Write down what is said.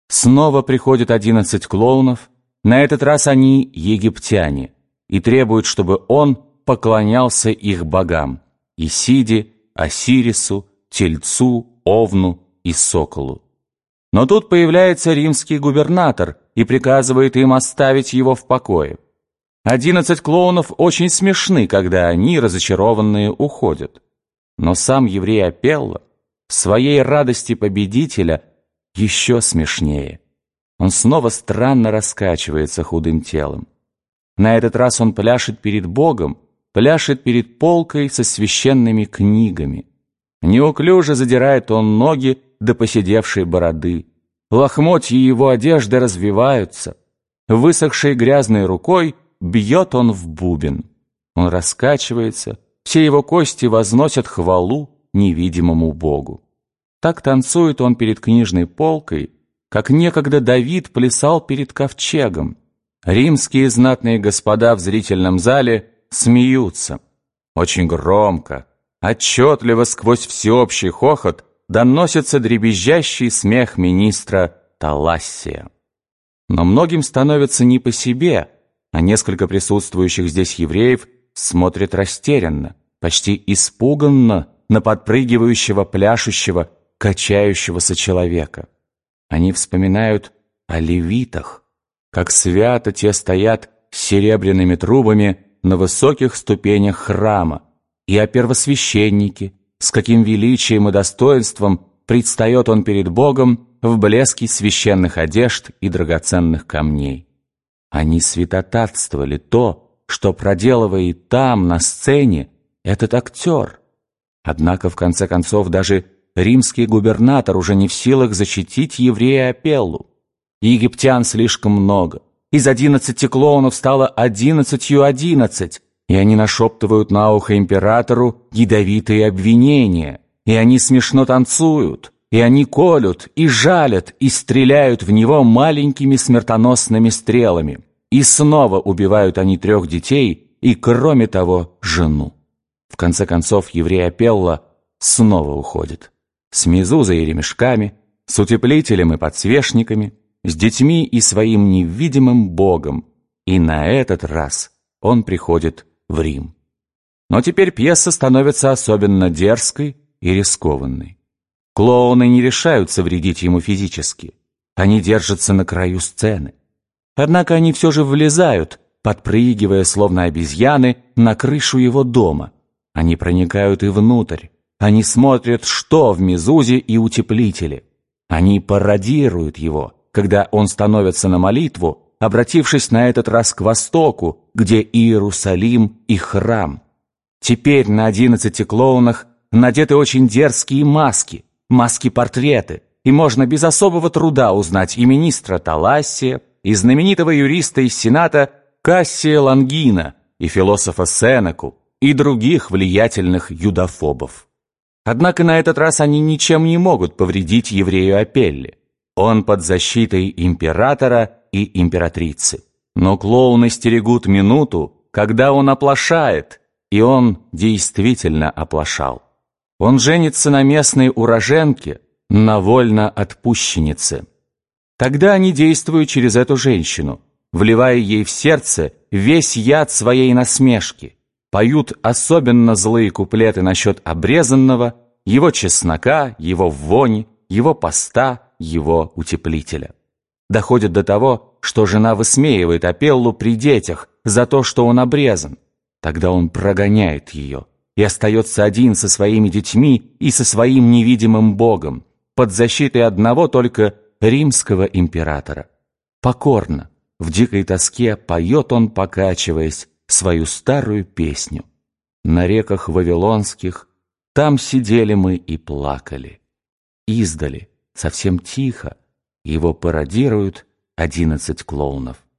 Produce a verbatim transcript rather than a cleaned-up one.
Снова приходят одиннадцать клоунов, на этот раз они египтяне, и требуют, чтобы он поклонялся их богам – Исиде, Осирису, Тельцу, Овну и Соколу. Но тут появляется римский губернатор и приказывает им оставить его в покое. Одиннадцать клоунов очень смешны, когда они, разочарованные, уходят. Но сам еврей Апелла в своей радости победителя еще смешнее. Он снова странно раскачивается худым телом. На этот раз он пляшет перед Богом, пляшет перед полкой со священными книгами. Неуклюже задирает он ноги до поседевшей бороды. Лохмотья его одежды развиваются. Высохшей грязной рукой бьет он в бубен. Он раскачивается, все его кости возносят хвалу невидимому Богу. Так танцует он перед книжной полкой, как некогда Давид плясал перед ковчегом. Римские знатные господа в зрительном зале смеются. Очень громко, отчетливо сквозь всеобщий хохот доносится дребезжащий смех министра Талассия. Но многим становится не по себе, а несколько присутствующих здесь евреев смотрят растерянно, почти испуганно на подпрыгивающего, пляшущего, качающегося человека. Они вспоминают о левитах, как свято те стоят с серебряными трубами на высоких ступенях храма, и о первосвященнике, с каким величием и достоинством предстает он перед Богом в блеске священных одежд и драгоценных камней. Они святотатствовали то, что проделывает там, на сцене, этот актер. Однако, в конце концов, даже римский губернатор уже не в силах защитить еврея Апеллу. Египтян слишком много. Из одиннадцати клоунов стало одиннадцатью одиннадцать, и они нашептывают на ухо императору ядовитые обвинения, и они смешно танцуют, и они колют, и жалят, и стреляют в него маленькими смертоносными стрелами. И снова убивают они трех детей, и, кроме того, жену. В конце концов, еврей Апелла снова уходит. С мезузой и ремешками, с утеплителем и подсвечниками, с детьми и своим невидимым Богом. И на этот раз он приходит в Рим. Но теперь пьеса становится особенно дерзкой и рискованной. Клоуны не решаются вредить ему физически. Они держатся на краю сцены. Однако они все же влезают, подпрыгивая, словно обезьяны, на крышу его дома. Они проникают и внутрь. Они смотрят, что в мезузе и утеплителе. Они пародируют его, когда он становится на молитву, обратившись на этот раз к востоку, где Иерусалим и храм. Теперь на одиннадцати клоунах надеты очень дерзкие маски, маски-портреты, и можно без особого труда узнать и министра Талассия, и знаменитого юриста из Сената Кассия Лонгина, и философа Сенеку, и других влиятельных юдофобов. Однако на этот раз они ничем не могут повредить еврею Апелле. Он под защитой императора и императрицы. Но клоуны стерегут минуту, когда он оплошает, и он действительно оплошал. Он женится на местной уроженке, на вольноотпущеннице. Тогда они действуют через эту женщину, вливая ей в сердце весь яд своей насмешки, поют особенно злые куплеты насчет обрезанного, его чеснока, его вони, его поста, его утеплителя. Доходит до того, что жена высмеивает Апеллу при детях за то, что он обрезан. Тогда он прогоняет ее и остается один со своими детьми и со своим невидимым Богом, под защитой одного только римского императора. Покорно, в дикой тоске поет он, покачиваясь, свою старую песню. На реках вавилонских там сидели мы и плакали. Издали, совсем тихо, его пародируют одиннадцать клоунов.